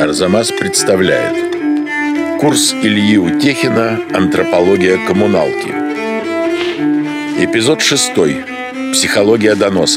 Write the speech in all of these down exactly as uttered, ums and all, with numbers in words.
Арзамас представляет курс Ильи Утехина «Антропология коммуналки». Эпизод шестой. Психология доноса.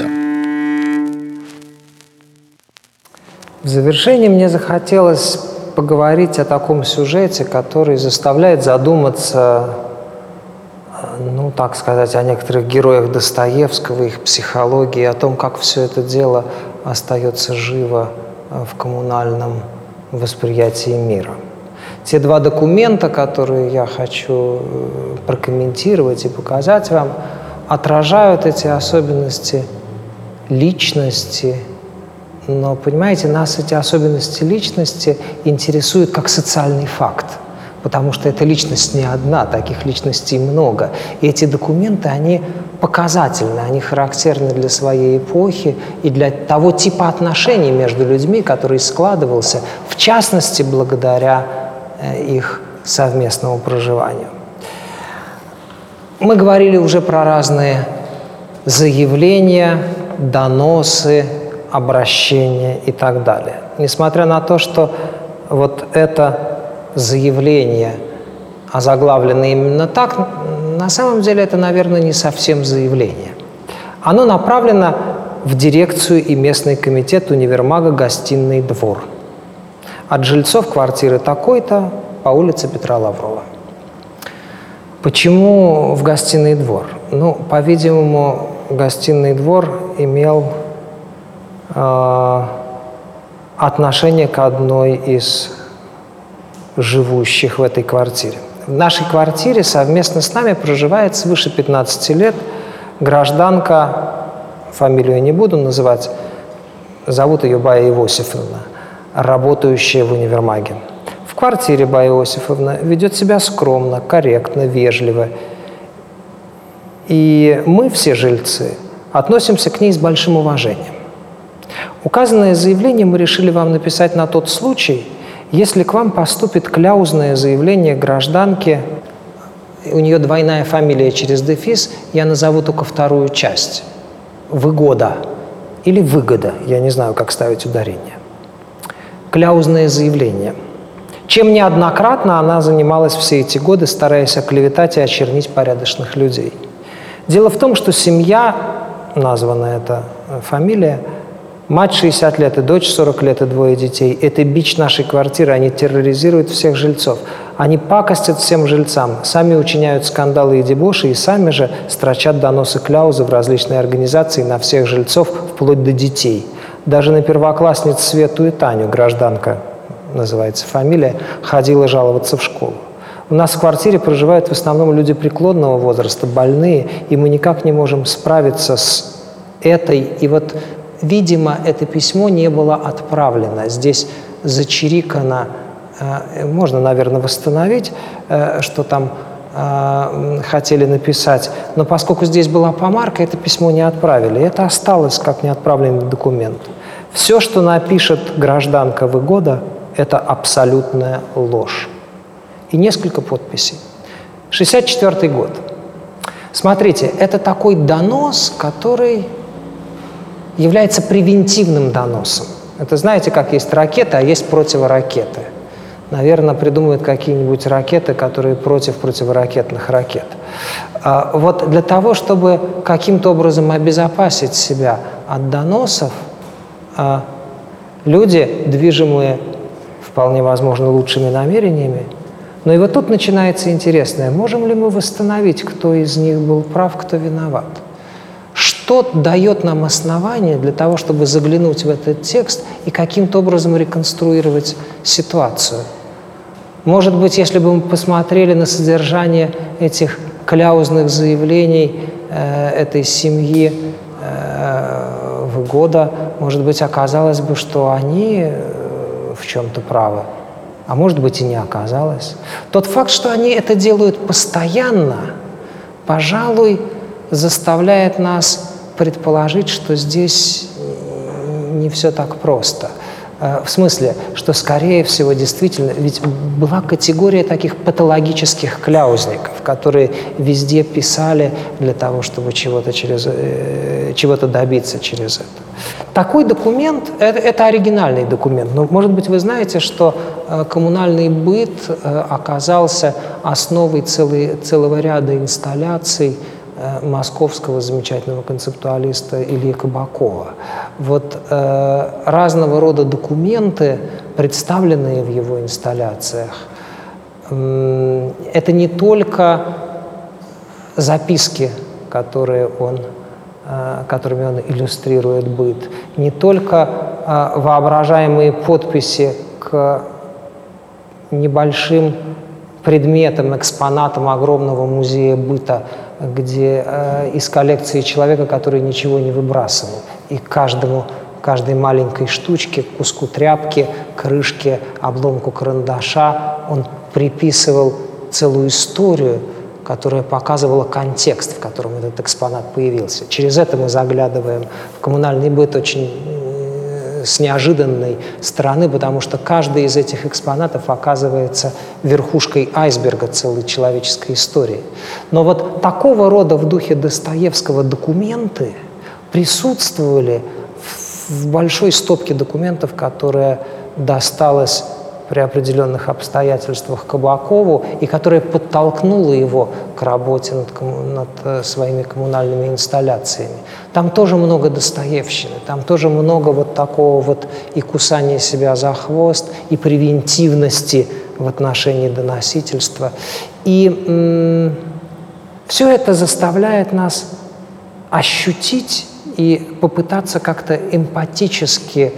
В завершении мне захотелось поговорить о таком сюжете, который заставляет задуматься, ну, так сказать, о некоторых героях Достоевского, их психологии, о том, как все это дело остается живо в коммунальном восприятии мира. Те два документа, которые я хочу прокомментировать и показать вам, отражают эти особенности личности. Но, понимаете, нас эти особенности личности интересуют как социальный факт, потому что эта личность не одна, таких личностей много. И эти документы, они показательны, они характерны для своей эпохи и для того типа отношений между людьми, который складывался, в частности, благодаря их совместному проживанию. Мы говорили уже про разные заявления, доносы, обращения и так далее. Несмотря на то, что вот это заявление озаглавлено именно так, на самом деле это, наверное, не совсем заявление. Оно направлено в дирекцию и местный комитет универмага «Гостиный двор» от жильцов квартиры такой-то по улице Петра Лаврова. Почему в Гостиный двор? Ну, по-видимому, Гостиный двор имел э, отношение к одной из живущих в этой квартире. В нашей квартире совместно с нами проживает свыше пятнадцати лет гражданка, фамилию я не буду называть, зовут ее Бая Иосифовна, работающая в универмаге. В квартире Бая Иосифовна ведет себя скромно, корректно, вежливо. И мы, все жильцы, относимся к ней с большим уважением. Указанное заявление мы решили вам написать на тот случай, если к вам поступит кляузное заявление гражданки, у нее двойная фамилия через дефис, я назову только вторую часть, выгода или выгода, я не знаю, как ставить ударение. Кляузное заявление. Чем неоднократно она занималась все эти годы, стараясь оклеветать и очернить порядочных людей. Дело в том, что семья, названная эта фамилия, мать шестьдесят лет и дочь сорок лет и двое детей. Это бич нашей квартиры, они терроризируют всех жильцов. Они пакостят всем жильцам, сами учиняют скандалы и дебоши, и сами же строчат доносы кляузы в различные организации на всех жильцов, вплоть до детей. Даже на первоклассниц Свету и Таню, гражданка, называется фамилия, ходила жаловаться в школу. У нас в квартире проживают в основном люди преклонного возраста, больные, и мы никак не можем справиться с этой. И вот, видимо, это письмо не было отправлено. Здесь зачирикано, э, можно, наверное, восстановить, э, что там э, хотели написать. Но поскольку здесь была помарка, это письмо не отправили. Это осталось как неотправленный документ. Все, что напишет гражданка Выгода, это абсолютная ложь. И несколько подписей. шестьдесят четвёртый год. Смотрите, это такой донос, который является превентивным доносом. Это знаете, как есть ракеты, а есть противоракеты. Наверное, придумают какие-нибудь ракеты, которые против противоракетных ракет. А вот для того, чтобы каким-то образом обезопасить себя от доносов, люди, движимые вполне возможно лучшими намерениями, но и вот тут начинается интересное. Можем ли мы восстановить, кто из них был прав, кто виноват? Что дает нам основание для того, чтобы заглянуть в этот текст и каким-то образом реконструировать ситуацию? Может быть, если бы мы посмотрели на содержание этих кляузных заявлений э, этой семьи э, Выгода, может быть, оказалось бы, что они э, в чем-то правы. А может быть, и не оказалось. Тот факт, что они это делают постоянно, пожалуй, заставляет нас предположить, что здесь не все так просто. В смысле, что, скорее всего, действительно, ведь была категория таких патологических кляузников, которые везде писали для того, чтобы чего-то через, чего-то добиться через это. Такой документ это, – это оригинальный документ. Но, может быть, вы знаете, что э, коммунальный быт э, оказался основой целой, целого ряда инсталляций э, московского замечательного концептуалиста Ильи Кабакова. Вот э, разного рода документы, представленные в его инсталляциях, э, это не только записки, которые он которыми он иллюстрирует быт, не только а, воображаемые подписи к небольшим предметам, экспонатам огромного музея быта, где а, из коллекции человека, который ничего не выбрасывал, и каждому, каждой маленькой штучке, куску тряпки, крышке, обломку карандаша он приписывал целую историю, которая показывала контекст, в котором этот экспонат появился. Через это мы заглядываем в коммунальный быт очень э, с неожиданной стороны, потому что каждый из этих экспонатов оказывается верхушкой айсберга целой человеческой истории. Но вот такого рода в духе Достоевского документы присутствовали в большой стопке документов, которая досталась при определенных обстоятельствах Кабакову, и которая подтолкнула его к работе над, над своими коммунальными инсталляциями. Там тоже много достоевщины, там тоже много вот такого вот и кусания себя за хвост, и превентивности в отношении доносительства. И м- все это заставляет нас ощутить и попытаться как-то эмпатически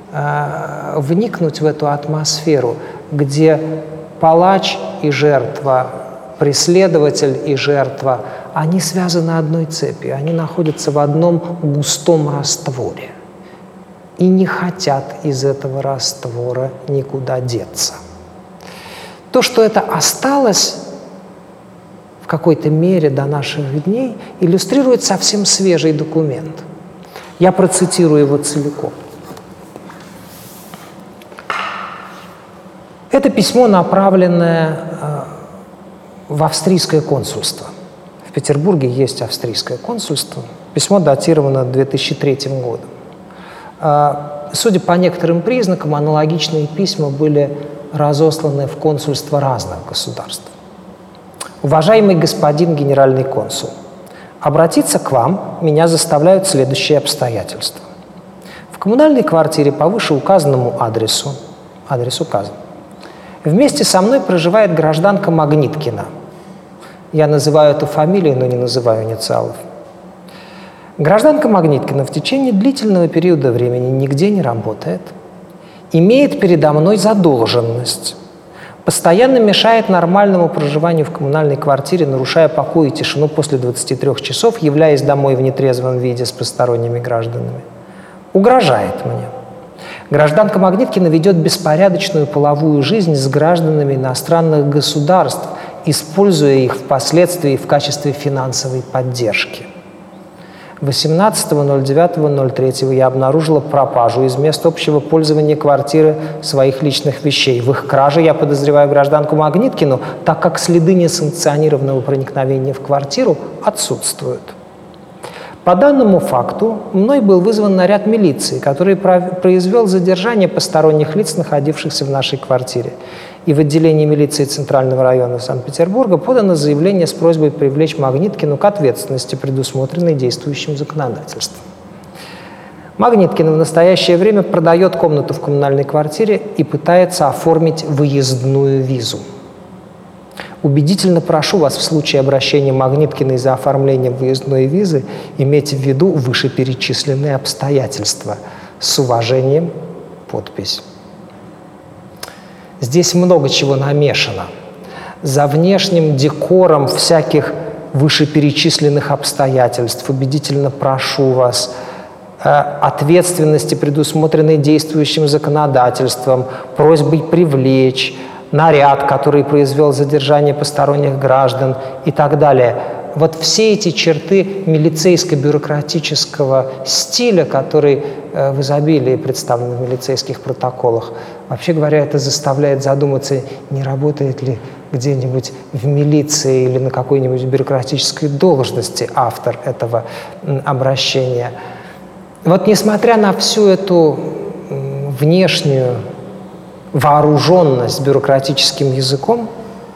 вникнуть в эту атмосферу, где палач и жертва, преследователь и жертва, они связаны одной цепью, они находятся в одном густом растворе и не хотят из этого раствора никуда деться. То, что это осталось в какой-то мере до наших дней, иллюстрирует совсем свежий документ. Я процитирую его целиком. Это письмо, направленное в австрийское консульство. В Петербурге есть австрийское консульство. Письмо датировано две тысячи третьим годом. Судя по некоторым признакам, аналогичные письма были разосланы в консульства разных государств. Уважаемый господин генеральный консул, обратиться к вам меня заставляют следующие обстоятельства. В коммунальной квартире по вышеуказанному адресу, адрес указан, вместе со мной проживает гражданка Магниткина. Я называю эту фамилию, но не называю инициалов. Гражданка Магниткина в течение длительного периода времени нигде не работает, имеет передо мной задолженность, постоянно мешает нормальному проживанию в коммунальной квартире, нарушая покой и тишину после двадцати трёх часов, являясь домой в нетрезвом виде с посторонними гражданами. Угрожает мне. Гражданка Магниткина ведет беспорядочную половую жизнь с гражданами иностранных государств, используя их впоследствии в качестве финансовой поддержки. восемнадцатого ноль девятого ноль третьего я обнаружила пропажу из мест общего пользования квартиры своих личных вещей. В их краже я подозреваю гражданку Магниткину, так как следы несанкционированного проникновения в квартиру отсутствуют. По данному факту мной был вызван наряд милиции, который произвел задержание посторонних лиц, находившихся в нашей квартире. И в отделении милиции Центрального района Санкт-Петербурга подано заявление с просьбой привлечь Магниткину к ответственности, предусмотренной действующим законодательством. Магниткина в настоящее время продает комнату в коммунальной квартире и пытается оформить выездную визу. Убедительно прошу вас в случае обращения Магниткиной за оформлением выездной визы иметь в виду вышеперечисленные обстоятельства. С уважением, подпись. Здесь много чего намешано. За внешним декором всяких вышеперечисленных обстоятельств убедительно прошу вас ответственности, предусмотренной действующим законодательством, просьбой привлечь, наряд, который произвел задержание посторонних граждан и так далее. Вот все эти черты милицейско-бюрократического стиля, который э, в изобилии представлен в милицейских протоколах, вообще говоря, это заставляет задуматься, не работает ли где-нибудь в милиции или на какой-нибудь бюрократической должности автор этого м, обращения. Вот несмотря на всю эту внешнюю вооруженность бюрократическим языком,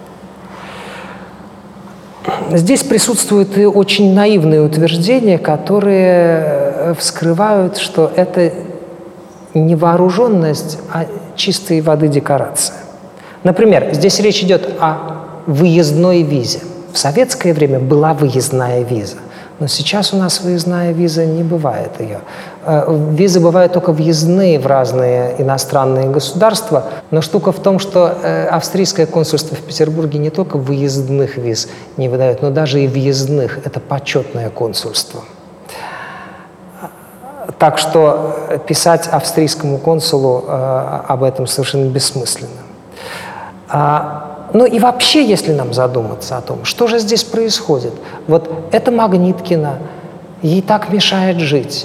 здесь присутствуют и очень наивные утверждения, которые вскрывают, что это не вооруженность, а чистой воды декорация. Например, здесь речь идет о выездной визе. В советское время была выездная виза, но сейчас у нас выездная виза не бывает ее. Визы бывают только въездные в разные иностранные государства, но штука в том, что австрийское консульство в Петербурге не только выездных виз не выдает, но даже и въездных. Это почетное консульство. Так что писать австрийскому консулу об этом совершенно бессмысленно. Ну и вообще, если нам задуматься о том, что же здесь происходит. Вот эта Магниткина, ей так мешает жить.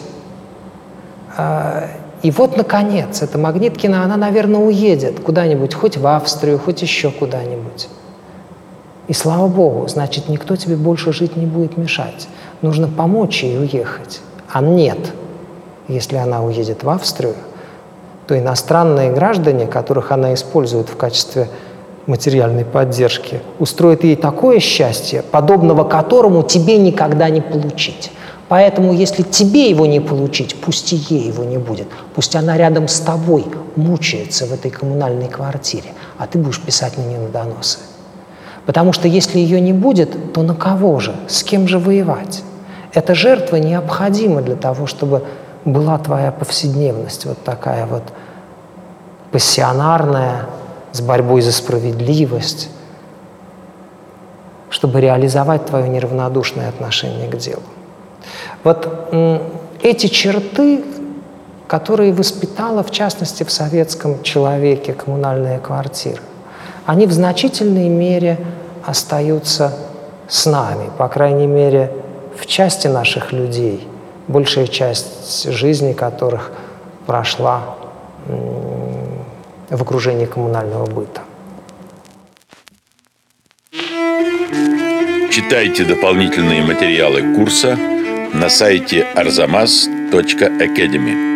И вот, наконец, эта Магниткина, она, наверное, уедет куда-нибудь, хоть в Австрию, хоть еще куда-нибудь. И слава Богу, значит, никто тебе больше жить не будет мешать. Нужно помочь ей уехать. А нет, если она уедет в Австрию, то иностранные граждане, которых она использует в качестве материальной поддержки, устроит ей такое счастье, подобного которому тебе никогда не получить. Поэтому, если тебе его не получить, пусть и ей его не будет. Пусть она рядом с тобой мучается в этой коммунальной квартире, а ты будешь писать на нее доносы. Потому что если ее не будет, то на кого же? С кем же воевать? Эта жертва необходима для того, чтобы была твоя повседневность, вот такая вот пассионарная, с борьбой за справедливость, чтобы реализовать твое неравнодушное отношение к делу. Вот эти черты, которые воспитала, в частности, в советском человеке коммунальная квартира, они в значительной мере остаются с нами, по крайней мере, в части наших людей, большая часть жизни которых прошла в окружении коммунального быта. Читайте дополнительные материалы курса на сайте арзамас точка академи.